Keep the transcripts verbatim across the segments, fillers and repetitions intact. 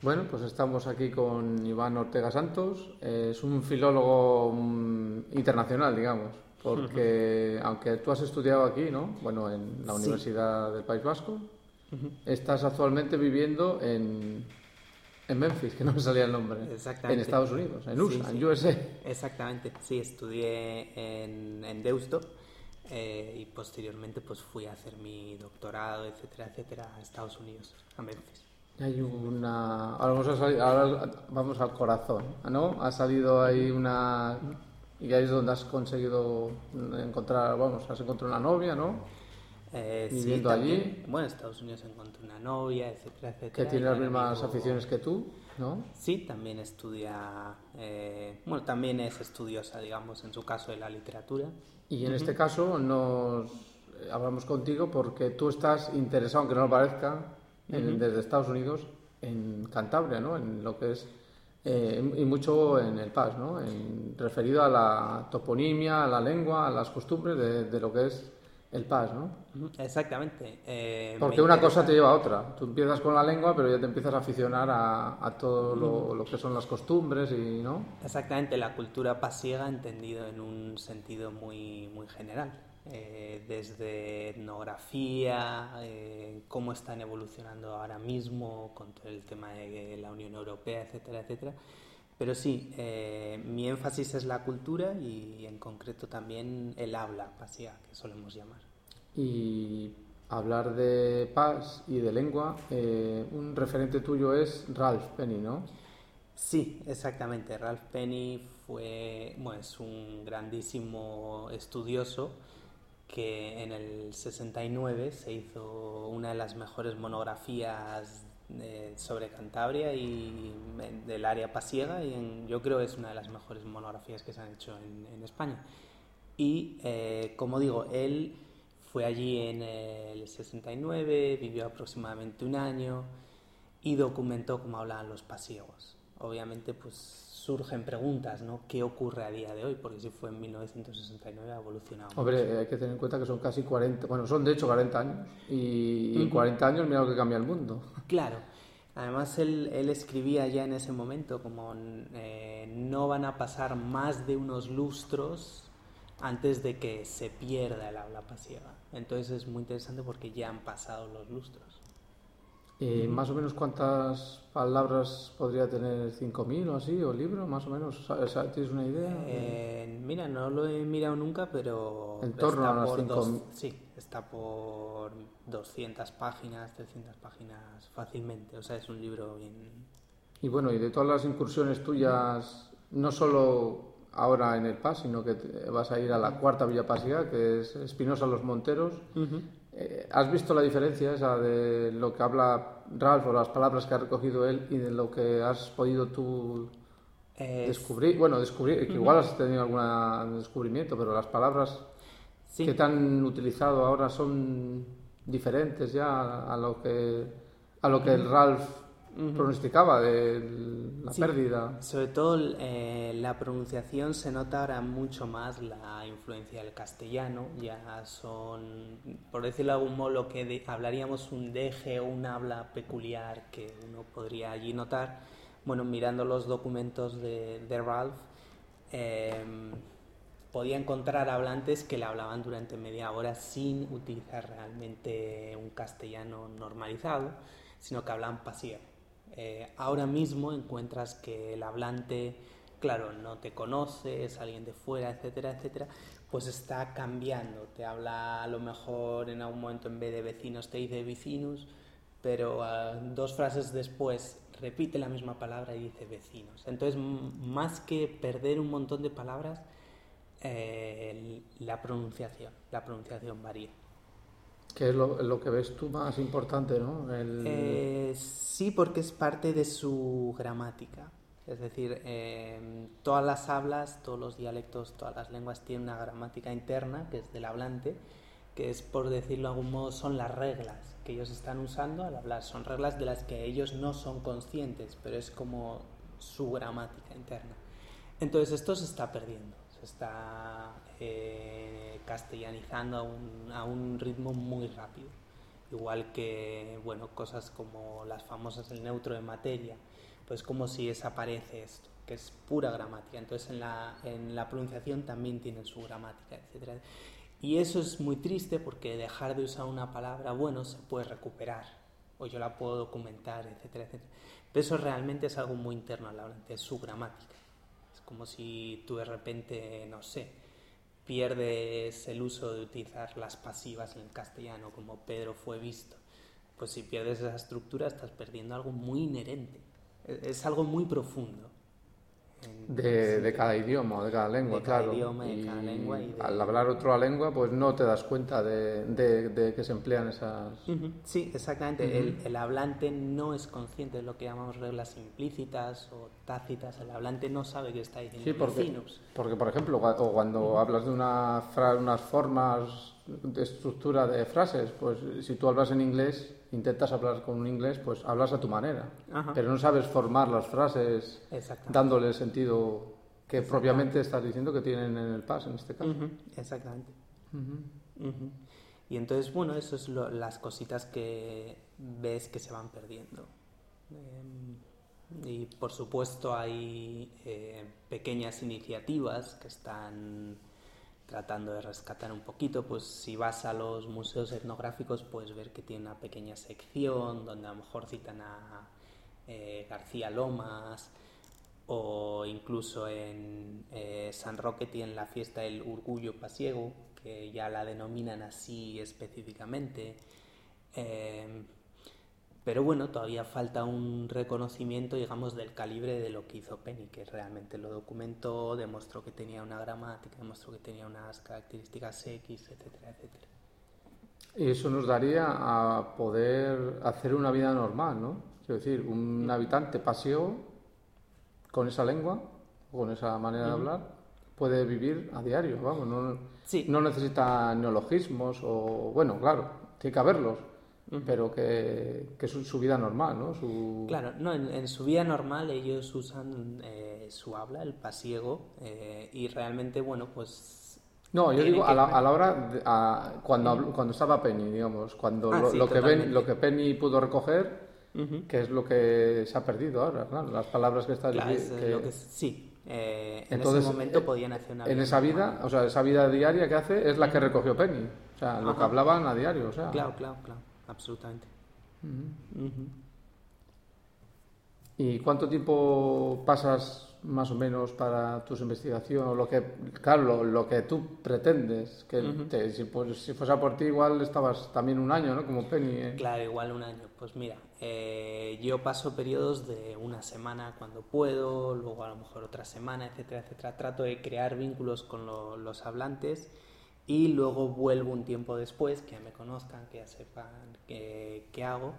Bueno, pues estamos aquí con Iván Ortega Santos. Eh, es un filólogo mm, internacional, digamos, porque aunque tú has estudiado aquí, ¿no? Bueno, en la Sí, Universidad del País Vasco, estás actualmente viviendo en, en Memphis, que no me salía el nombre, en exactamente. Estados Unidos, en Sí, U S A, en sí, U S A. exactamente. Sí, estudié en, en Deusto eh, y posteriormente pues fui a hacer mi doctorado, etcétera, etcétera, a Estados Unidos, a Memphis. Hay una... Ahora vamos, a salir- ahora vamos al corazón, ¿no? Ha salido ahí una... Y ahí es donde has conseguido encontrar, vamos, has encontrado una novia, ¿no? Eh, sí, Viviendo también, allí, bueno, en Estados Unidos encontré una novia, etcétera, que etcétera, tiene y las ahora mismas vivo. aficiones que tú, ¿no? Sí, también estudia, eh, bueno, también es estudiosa, digamos, en su caso de la literatura. Y en Ujú, este caso nos eh, hablamos contigo porque tú estás interesado, aunque no lo parezca, en- ujú. desde Estados Unidos, en Cantabria, ¿no? En lo que es eh, y mucho en el P A S, ¿no? En, referido a la toponimia, a la lengua, a las costumbres de, de lo que es el P A S, ¿no? Ujú, exactamente. Eh, me Porque una cosa te interesa. lleva a otra. Tú empiezas con la lengua, pero ya te empiezas a aficionar a, a todo lo, lo que son las costumbres y, ¿no? Exactamente, la cultura pasiega entendido en un sentido muy, muy general. Eh, desde etnografía, eh, cómo están evolucionando ahora mismo con todo el tema de la Unión Europea, etcétera, etcétera. Pero sí, eh, mi énfasis es la cultura y en concreto también el habla pasiega, que solemos llamar. Y hablar de P A S y de lengua, eh, un referente tuyo es Ralph Penny, ¿no? Sí, exactamente. Ralph Penny fue, bueno, es un grandísimo estudioso que en el sesenta y nueve se hizo una de las mejores monografías eh, sobre Cantabria y del área pasiega y en, yo creo que es una de las mejores monografías que se han hecho en, en España. Y eh, como digo, él fue allí en el sesenta y nueve, vivió aproximadamente un año y documentó cómo hablaban los pasiegos. Obviamente, pues surgen preguntas, ¿no? ¿Qué ocurre a día de hoy? Porque si fue en mil novecientos sesenta y nueve ha evolucionado mucho. Hombre, hay que tener en cuenta que son casi cuarenta, bueno, son de hecho cuarenta años. Y, y en Uh-huh. cuarenta años mira lo que cambia el mundo. Claro. Además, él, él escribía ya en ese momento como eh, no van a pasar más de unos lustros antes de que se pierda el habla pasiega. Entonces es muy interesante porque ya han pasado los lustros. Eh, más o menos cuántas palabras podría tener cinco mil o así, o libro, más o menos. ¿Tienes una idea? De... Eh, mira, no lo he mirado nunca, pero En torno a está las por cinco dos, mil. sí, está por doscientas páginas, trescientas páginas fácilmente. O sea, es un libro bien. Y bueno, y de todas las incursiones tuyas, no solo ahora en el P A S, sino que te- vas a ir a la cuarta Villa Pasiega, que es Espinosa Los Monteros. Ujú. Eh, ¿Has visto la diferencia esa de lo que habla Ralph o las palabras que ha recogido él y de lo que has podido tú Es, descubrir? Bueno, descubrir, que ujú. igual has tenido algún descubrimiento, pero las palabras que te Sí, han utilizado ahora son diferentes ya a lo que a lo que el Ralph ujú. pronosticaba de la Sí, pérdida. sobre todo eh, la pronunciación se nota ahora mucho más la influencia del castellano, ya son, por decirlo de algún modo, lo que de- hablaríamos un deje o un habla peculiar que uno podría allí notar. Bueno, mirando los documentos de, de Ralph, eh, podía encontrar hablantes que le hablaban durante media hora sin utilizar realmente un castellano normalizado, sino que hablaban pasiego. Eh, ahora mismo encuentras que el hablante, claro, no te conoce, es alguien de fuera, etcétera, etcétera, pues está cambiando. Te habla a lo mejor en algún momento en vez de vecinos te dice vecinos, pero uh, dos frases después repite la misma palabra y dice vecinos. Entonces, más que perder un montón de palabras, eh, la pronunciación, la pronunciación varía. Que es lo, lo que ves tú más importante, ¿no? El... Eh, sí, porque es parte de su gramática. Es decir, eh, todas las hablas, todos los dialectos, todas las lenguas tienen una gramática interna, que es del hablante, que es, por decirlo de algún modo, son las reglas que ellos están usando al hablar. Son reglas de las que ellos no son conscientes, pero es como su gramática interna. Entonces esto se está perdiendo, se está eh, castellanizando a un, a un ritmo muy rápido. igual que, bueno, cosas como las famosas el neutro de materia, pues como si desaparece esto, que es pura gramática. Entonces en la, en la pronunciación también tienen su gramática, etcétera. Y eso es muy triste porque dejar de usar una palabra, bueno, se puede recuperar, o yo la puedo documentar, etcétera, etcétera. Pero eso realmente es algo muy interno al hablante, es su gramática. Es como si tú de repente, no sé, pierdes el uso de utilizar las pasivas en el castellano, como Pedro fue visto. Pues si pierdes esa estructura estás perdiendo algo muy inherente, es algo muy profundo. De, de cada idioma, de cada lengua, de cada claro. Idioma, de cada lengua y de... al hablar otra lengua, pues no te das cuenta de, de, de que se emplean esas... Uh-huh. Sí, exactamente. Uh-huh. El, el hablante no es consciente de lo que llamamos reglas implícitas o tácitas. El hablante no sabe qué está diciendo. Sí, porque, porque por ejemplo, o cuando uh-huh. hablas de una fra- unas formas de estructura de frases, pues si tú hablas en inglés, intentas hablar con un inglés, pues hablas a tu manera, uh-huh. pero no sabes formar las frases dándole el sentido que propiamente estás diciendo que tienen en el past, en este caso. Uh-huh. Exactamente. Uh-huh. Uh-huh. Y entonces, bueno, eso es lo, las cositas que ves que se van perdiendo. Eh, y por supuesto hay eh, pequeñas iniciativas que están tratando de rescatar un poquito. Pues si vas a los museos etnográficos puedes ver que tiene una pequeña sección donde a lo mejor citan a eh, García Lomas, o incluso en eh, San Roque tienen la fiesta del Orgullo Pasiego, que ya la denominan así específicamente. Eh, pero bueno, todavía falta un reconocimiento, digamos, del calibre de lo que hizo Penny, que realmente lo documentó, demostró que tenía una gramática, demostró que tenía unas características X, etcétera, etcétera. Y eso nos daría a poder hacer una vida normal, ¿no? Quiero decir, un habitante pasiego con esa lengua, con esa manera de hablar, puede vivir a diario, vamos, no, sí. no necesita neologismos o, bueno, claro, tiene que haberlos, uh-huh. pero que, que es su, su vida normal, ¿no? Su... Claro, no, en, en su vida normal ellos usan eh, su habla, el pasiego, eh, y realmente, bueno, pues... No, yo digo, que... a, la, a la hora, de, a, cuando, uh-huh. cuando estaba Penny, digamos, cuando ah, lo, sí, lo, que ben, lo que Penny pudo recoger... Uh-huh. Que es lo que se ha perdido ahora, claro, las palabras que estás claro, diciendo. Que... Lo que, sí, eh, en Entonces, ese momento eh, podían hacer una vida. En esa vida, normal. O sea, esa vida diaria que hace es la que recogió Penny. O sea, Ajá. lo que hablaban a diario, o sea. Claro, claro, claro, absolutamente. Uh-huh. Uh-huh. ¿Y cuánto tiempo pasas más o menos para tus investigaciones? O lo que, claro, lo, lo que tú pretendes. Que uh-huh. te, si, pues, si fuese por ti, igual estabas también un año, ¿no? Como Penny. ¿eh? Claro, igual un año. Pues mira, eh, yo paso periodos de una semana cuando puedo, luego a lo mejor otra semana, etcétera, etcétera. Trato de crear vínculos con lo, los hablantes y luego vuelvo un tiempo después, que ya me conozcan, que ya sepan qué, qué hago.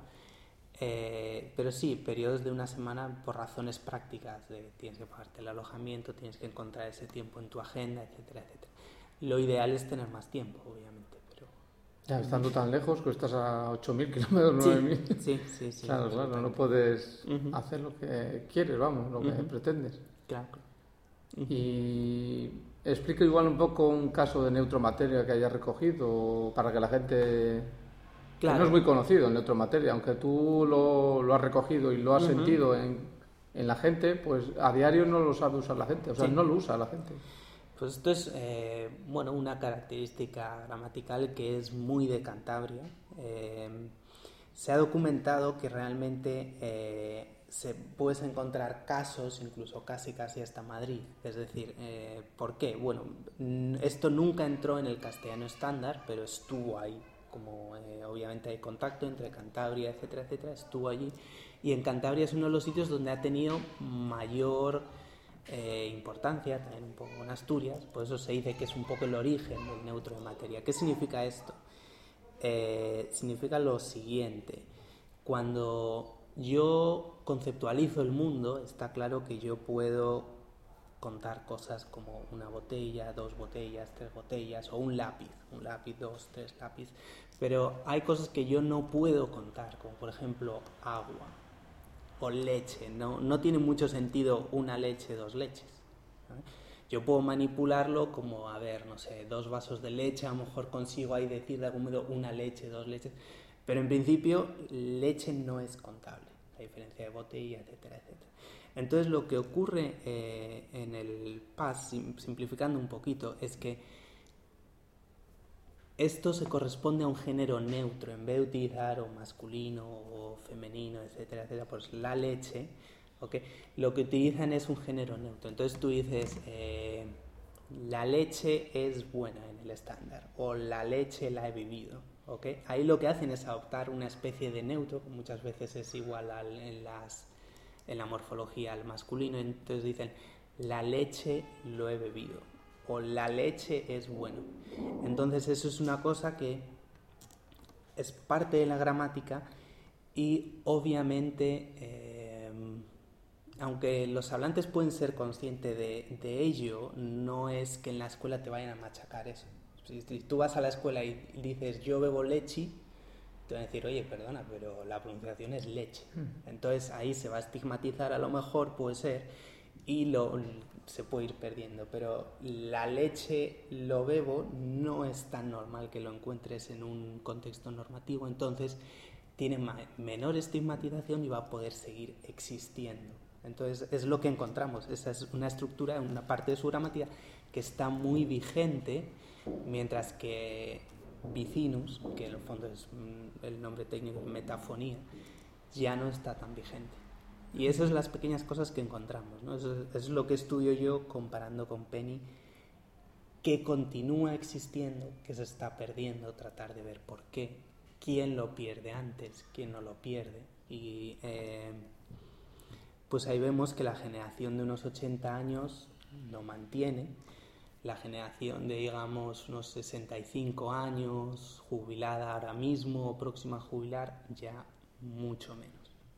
Eh, pero sí, periodos de una semana por razones prácticas, de tienes que pagarte el alojamiento, tienes que encontrar ese tiempo en tu agenda, etcétera, etcétera. Lo ideal es tener más tiempo, obviamente, pero... Ya, estando tan lejos, que estás a ocho mil kilómetros, nueve mil. Sí, sí, sí, sí. Claro, claro, no puedes uh-huh. hacer lo que quieres, vamos, lo uh-huh. que pretendes. Claro. Uh-huh. Y explica igual un poco un caso de neutromateria que hayas recogido para que la gente... Claro. No es muy conocido el neutromateria, aunque tú lo, lo has recogido y lo has uh-huh. sentido en, en la gente, pues a diario no lo sabe usar la gente, o sea, sí. no lo usa la gente. Pues esto es eh, bueno, una característica gramatical que es muy de Cantabria. Eh, se ha documentado que realmente eh, se puedes encontrar casos, incluso casi casi hasta Madrid. Es decir, eh, ¿por qué? Bueno, esto nunca entró en el castellano estándar, pero estuvo ahí. Como eh, obviamente hay contacto entre Cantabria, etcétera, etcétera, estuvo allí. Y en Cantabria es uno de los sitios donde ha tenido mayor eh, importancia, también un poco en Asturias, por eso se dice que es un poco el origen del neutro de materia. ¿Qué significa esto? Eh, significa lo siguiente: cuando yo conceptualizo el mundo, está claro que yo puedo contar cosas como una botella, dos botellas, tres botellas, o un lápiz, un lápiz, dos, tres lápiz, pero hay cosas que yo no puedo contar, como por ejemplo agua o leche. No, no tiene mucho sentido una leche, dos leches, ¿no? Yo puedo manipularlo como, a ver, no sé, dos vasos de leche, a lo mejor consigo ahí decir de algún modo una leche, dos leches, Pero en principio leche no es contable, a diferencia de botella, etcétera, etcétera. Entonces lo que ocurre eh, en el P A S, simplificando un poquito, es que esto se corresponde a un género neutro. En vez de utilizar o masculino o femenino, etcétera, etcétera, pues la leche, ¿okay? Lo que utilizan es un género neutro. Entonces tú dices, eh, la leche es buena en el estándar, o la leche la he bebido, ¿okay? Ahí lo que hacen es adoptar una especie de neutro, que muchas veces es igual al, en, las, en la morfología al masculino. Entonces dicen, la leche lo he bebido, o la leche es bueno. Entonces eso es una cosa que es parte de la gramática y obviamente eh, aunque los hablantes pueden ser conscientes de, de ello, no es que en la escuela te vayan a machacar eso. Si, si tú vas a la escuela y dices yo bebo leche, te van a decir, oye, perdona, pero la pronunciación es leche. Entonces ahí se va a estigmatizar, a lo mejor puede ser, y lo, se puede ir perdiendo. Pero la leche lo bebo no es tan normal que lo encuentres en un contexto normativo, entonces tiene ma- menor estigmatización y va a poder seguir existiendo. Entonces es lo que encontramos, esa es una estructura, una parte de su gramática que está muy vigente, mientras que Bicinus, que en el fondo es el nombre técnico, metafonía, ya no está tan vigente. Y esas son las pequeñas cosas que encontramos, ¿no? Eso es lo que estudio yo comparando con Penny, que continúa existiendo, que se está perdiendo, tratar de ver por qué, quién lo pierde antes, quién no lo pierde. Y eh, pues ahí vemos que la generación de unos ochenta años lo mantiene, la generación de, digamos, unos sesenta y cinco años, jubilada ahora mismo o próxima a jubilar, ya mucho menos.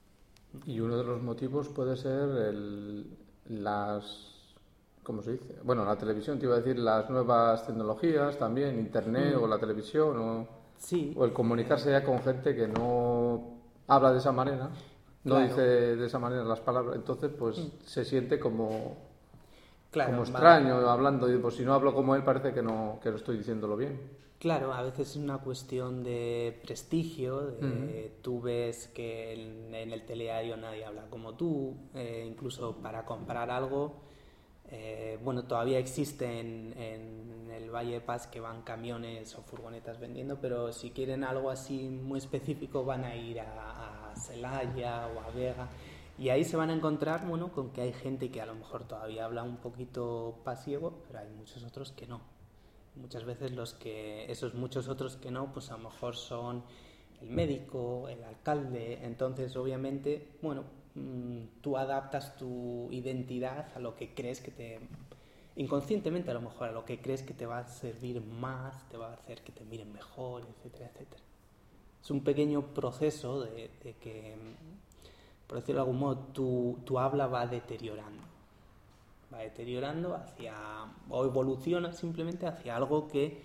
Y uno de los motivos puede ser el, las... ¿Cómo se dice? Bueno, la televisión, te iba a decir, las nuevas tecnologías también, internet mm. o la televisión, o, sí, o el comunicarse ya con gente que no habla de esa manera, no claro. dice de esa manera las palabras, entonces pues mm. se siente como, claro, como extraño vale. hablando, y pues si no hablo como él parece que no, que no estoy diciéndolo bien. Claro, a veces es una cuestión de prestigio, de, uh-huh. tú ves que en, en el telediario nadie habla como tú, eh, incluso para comprar algo, eh, bueno, todavía existe en, en el Valle de Paz que van camiones o furgonetas vendiendo, pero si quieren algo así muy específico van a ir a, a Celaya o a Vega, y ahí se van a encontrar, bueno, con que hay gente que a lo mejor todavía habla un poquito pasiego, pero hay muchos otros que no. Muchas veces los que, esos muchos otros que no, pues a lo mejor son el médico, el alcalde. Entonces, obviamente, bueno, mmm, tú adaptas tu identidad a lo que crees que te, inconscientemente a lo mejor, a lo que crees que te va a servir más, te va a hacer que te miren mejor, etcétera, etcétera. Es un pequeño proceso de, de que, por decirlo de algún modo, tu, tu habla va deteriorando. Va deteriorando hacia, o evoluciona simplemente hacia algo que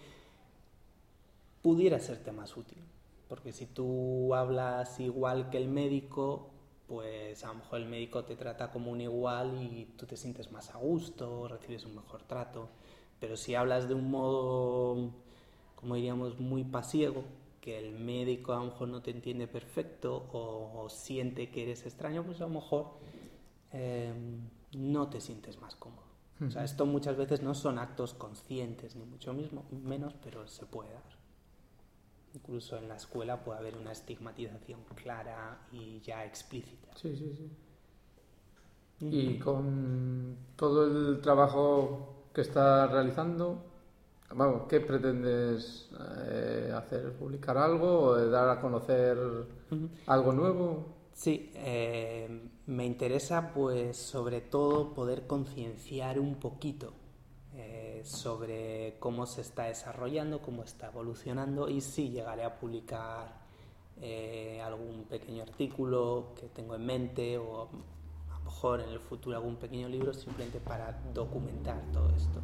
pudiera serte más útil. Porque si tú hablas igual que el médico, pues a lo mejor el médico te trata como un igual y tú te sientes más a gusto, recibes un mejor trato. Pero si hablas de un modo, como diríamos, muy pasiego, que el médico a lo mejor no te entiende perfecto o, o siente que eres extraño, pues a lo mejor Eh, no te sientes más cómodo. Uh-huh. O sea, esto muchas veces no son actos conscientes, ni mucho mismo, menos, pero se puede dar. Incluso en la escuela puede haber una estigmatización clara y ya explícita. Sí, sí, sí. Uh-huh. Y con todo el trabajo que estás realizando, bueno, ¿qué pretendes eh, hacer? ¿Publicar algo o dar a conocer uh-huh. algo nuevo? Sí, eh, me interesa pues sobre todo poder concienciar un poquito eh, sobre cómo se está desarrollando, cómo está evolucionando, y sí llegaré a publicar eh, algún pequeño artículo que tengo en mente, o a lo mejor en el futuro algún pequeño libro, simplemente para documentar todo esto.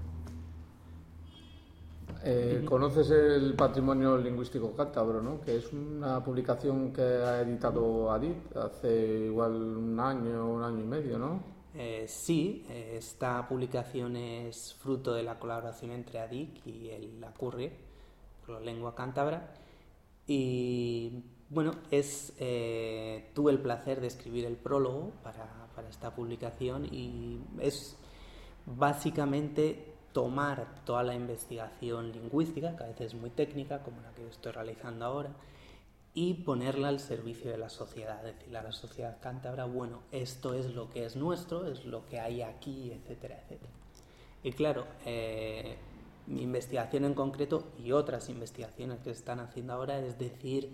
Eh, ¿Conoces el Patrimonio Lingüístico Cántabro, ¿no? Que es una publicación que ha editado Adit hace igual un año, un año y medio, ¿no? Eh, sí, esta publicación es fruto de la colaboración entre Adit y el Acurri, por la lengua cántabra, y Bueno, es, eh, tuve el placer de escribir el prólogo para, para esta publicación y es básicamente tomar toda la investigación lingüística, que a veces es muy técnica, como la que yo estoy realizando ahora, y ponerla al servicio de la sociedad, decirle a la sociedad cántabra, bueno, esto es lo que es nuestro, es lo que hay aquí, etcétera, etcétera. Y claro, eh, mi investigación en concreto y otras investigaciones que se están haciendo ahora es decir,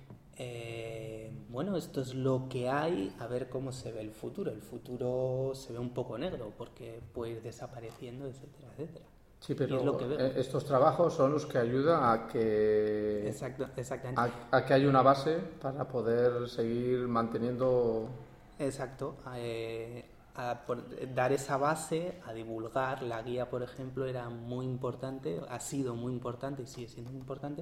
eh, bueno, esto es lo que hay, a ver cómo se ve el futuro. El futuro se ve un poco negro porque puede ir desapareciendo, etcétera, etcétera. Sí, pero es lo que veo. estos trabajos son los que ayudan a que, Exacto, exactamente. a, a que haya una base para poder seguir manteniendo. Exacto. Eh, a por, dar esa base, a divulgar. La guía, por ejemplo, era muy importante, ha sido muy importante y sigue siendo muy importante,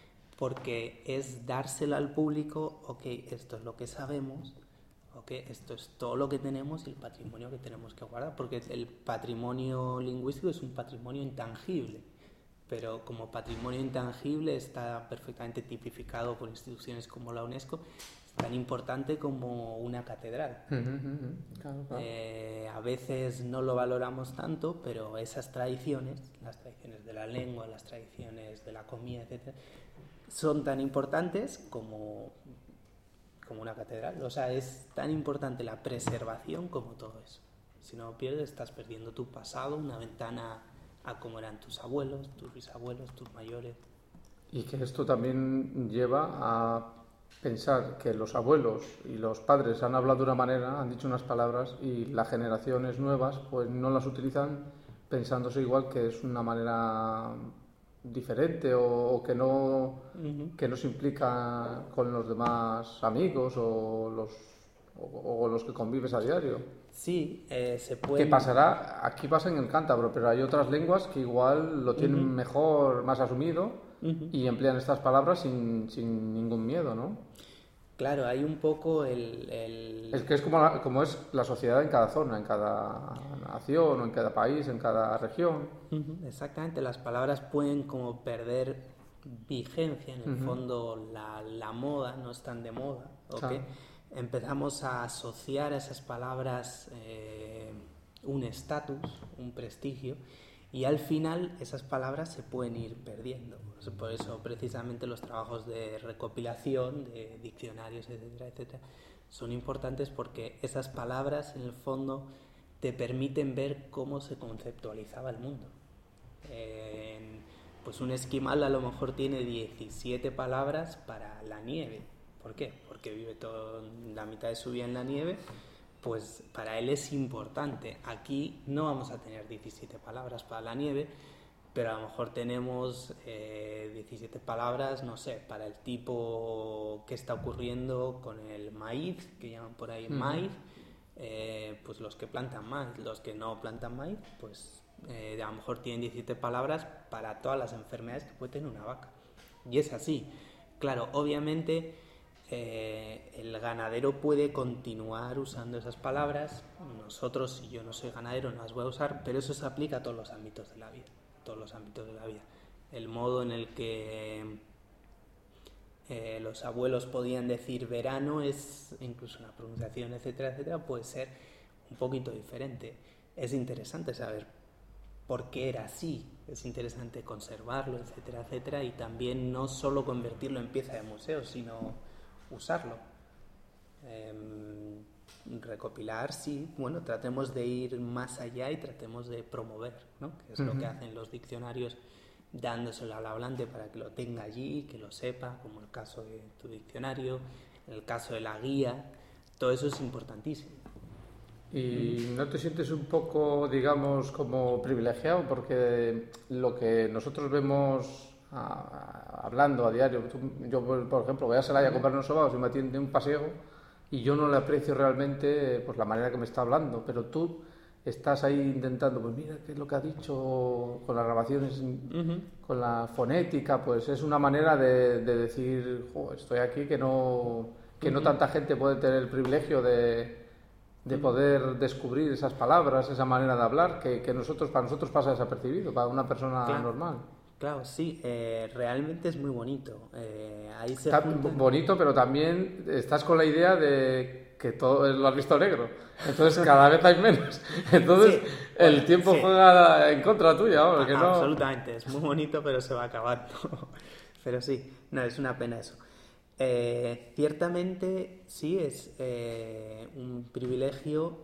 porque es dársela al público, ok, esto es lo que sabemos, ok, esto es todo lo que tenemos y el patrimonio que tenemos que guardar, porque el patrimonio lingüístico es un patrimonio intangible, pero como patrimonio intangible está perfectamente tipificado por instituciones como la UNESCO, es tan importante como una catedral. Uh-huh, uh-huh. Claro, claro. Eh, a veces no lo valoramos tanto, pero esas tradiciones, las tradiciones de la lengua, las tradiciones de la comida, etcétera, son tan importantes como, como una catedral. O sea, es tan importante la preservación como todo eso. Si no lo pierdes, estás perdiendo tu pasado, una ventana a cómo eran tus abuelos, tus bisabuelos, tus mayores. Y que esto también lleva a pensar que los abuelos y los padres han hablado de una manera, han dicho unas palabras y las generaciones nuevas pues no las utilizan pensándose igual que es una manera diferente o, o que no uh-huh. que no se implica con los demás amigos o los o, o los que convives a diario. Sí, eh, se puede. ¿Qué pasará? Aquí pasa en el cántabro, pero hay otras lenguas que igual lo tienen uh-huh. mejor, más asumido uh-huh. y emplean estas palabras sin, sin ningún miedo, ¿no? Claro, hay un poco el... el... Es que es como, la, como es la sociedad en cada zona, en cada nación o en cada país, en cada región. Uh-huh. Exactamente, las palabras pueden como perder vigencia, en el uh-huh. fondo la, la moda no es tan de moda, ¿ok? Claro. Empezamos a asociar a esas palabras eh, un estatus, un prestigio, y al final esas palabras se pueden ir perdiendo. Por eso precisamente los trabajos de recopilación, de diccionarios, etcétera, etcétera, son importantes porque esas palabras en el fondo te permiten ver cómo se conceptualizaba el mundo. Eh, pues un esquimal a lo mejor tiene diecisiete palabras para la nieve. ¿Por qué? Porque vive toda la mitad de su vida en la nieve, pues para él es importante. Aquí no vamos a tener diecisiete palabras para la nieve, pero a lo mejor tenemos eh, diecisiete palabras, no sé, para el tipo que está ocurriendo con el maíz, que llaman por ahí uh-huh. maíz, eh, pues los que plantan maíz, los que no plantan maíz, pues eh, a lo mejor tienen diecisiete palabras para todas las enfermedades que puede tener una vaca. Y es así. Claro, obviamente... Eh, el ganadero puede continuar usando esas palabras. Nosotros, si yo no soy ganadero, no las voy a usar, pero eso se aplica a todos los ámbitos de la vida, todos los ámbitos de la vida. El modo en el que eh, los abuelos podían decir verano es, incluso la pronunciación, etcétera, etcétera, puede ser un poquito diferente. Es interesante saber por qué era así, es interesante conservarlo, etcétera, etcétera, y también no solo convertirlo en pieza de museo, sino usarlo. Eh, recopilar, sí, bueno, tratemos de ir más allá y tratemos de promover, ¿no? Que es uh-huh. lo que hacen los diccionarios, dándoselo al hablante para que lo tenga allí, que lo sepa, como el caso de tu diccionario, el caso de la guía, todo eso es importantísimo. ¿Y no te sientes un poco, digamos, como privilegiado? Porque lo que nosotros vemos a, a, hablando a diario, tú, yo por ejemplo voy a Celaya a comprar unos sobaos y me atiende un paseo y yo no le aprecio realmente pues la manera que me está hablando, pero tú estás ahí intentando, pues mira qué es lo que ha dicho con las grabaciones, uh-huh. con la fonética, pues es una manera de, de decir, oh, estoy aquí, que no que uh-huh. no tanta gente puede tener el privilegio de de poder descubrir esas palabras, esa manera de hablar, que, que nosotros para nosotros pasa desapercibido, para una persona claro. normal. Claro, sí, eh, realmente es muy bonito. Eh, ahí se Está juntan... bonito, pero también estás con la idea de que todo lo has visto negro. Entonces cada vez hay menos. Entonces Sí, el bueno, tiempo sí. juega en contra tuya, ¿no? Porque Ah, no... absolutamente, es muy bonito, pero se va acabando. Pero sí, no, es una pena eso. Eh, ciertamente sí es eh, un privilegio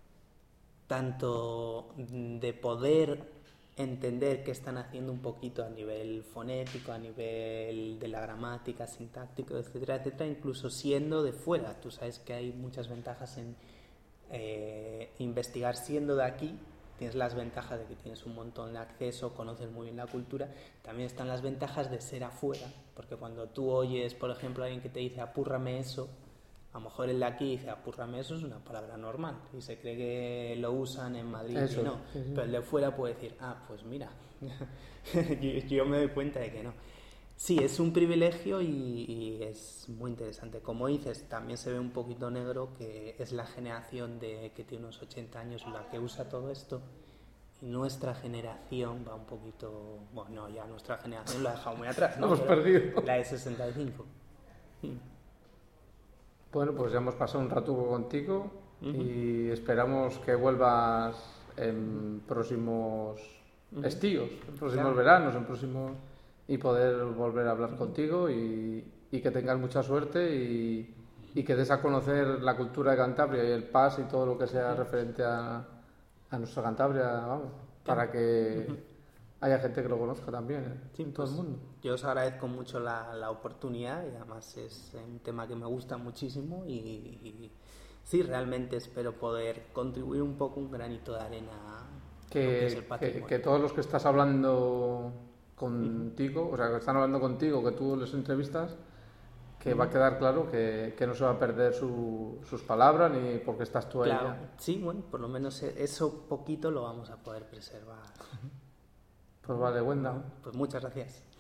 tanto de poder entender qué están haciendo un poquito a nivel fonético, a nivel de la gramática, sintáctico, etcétera, etcétera, incluso siendo de fuera. Tú sabes que hay muchas ventajas en eh, investigar siendo de aquí. Tienes las ventajas de que tienes un montón de acceso, conoces muy bien la cultura. También están las ventajas de ser afuera, porque cuando tú oyes, por ejemplo, a alguien que te dice apúrrame eso, a lo mejor el de aquí dice apúrrame eso es una palabra normal y se cree que lo usan en Madrid Eso, y no. sí, sí. Pero el de fuera puede decir, ah, pues mira, yo, yo me doy cuenta de que no. Sí, es un privilegio y, y es muy interesante. Como dices, también se ve un poquito negro que es la generación de que tiene unos ochenta años la que usa todo esto y nuestra generación va un poquito... Bueno, no, ya nuestra generación lo ha dejado muy atrás, ¿no? Hemos Pero perdido. la de sesenta y cinco. Bueno, pues ya hemos pasado un rato contigo Uh-huh. y esperamos que vuelvas en próximos Uh-huh. estíos, en próximos Claro. veranos, en próximos... y poder volver a hablar contigo y, y que tengas mucha suerte y, y que des a conocer la cultura de Cantabria y el P A S y todo lo que sea referente a, a nuestra Cantabria, vamos, para que haya gente que lo conozca también, ¿eh? Sí, En todo pues, el mundo. yo os agradezco mucho la, la oportunidad y además es un tema que me gusta muchísimo y, y sí, realmente espero poder contribuir un poco, un granito de arena a lo que es el Que, que, patrimonio. que todos los que estás hablando contigo, o sea, que están hablando contigo, que tú les entrevistas, que va a quedar claro que, que no se va a perder su, sus palabras ni porque estás tú ahí. Claro, Ya. sí, bueno, por lo menos eso poquito lo vamos a poder preservar. Pues vale, Wenda. Pues muchas gracias.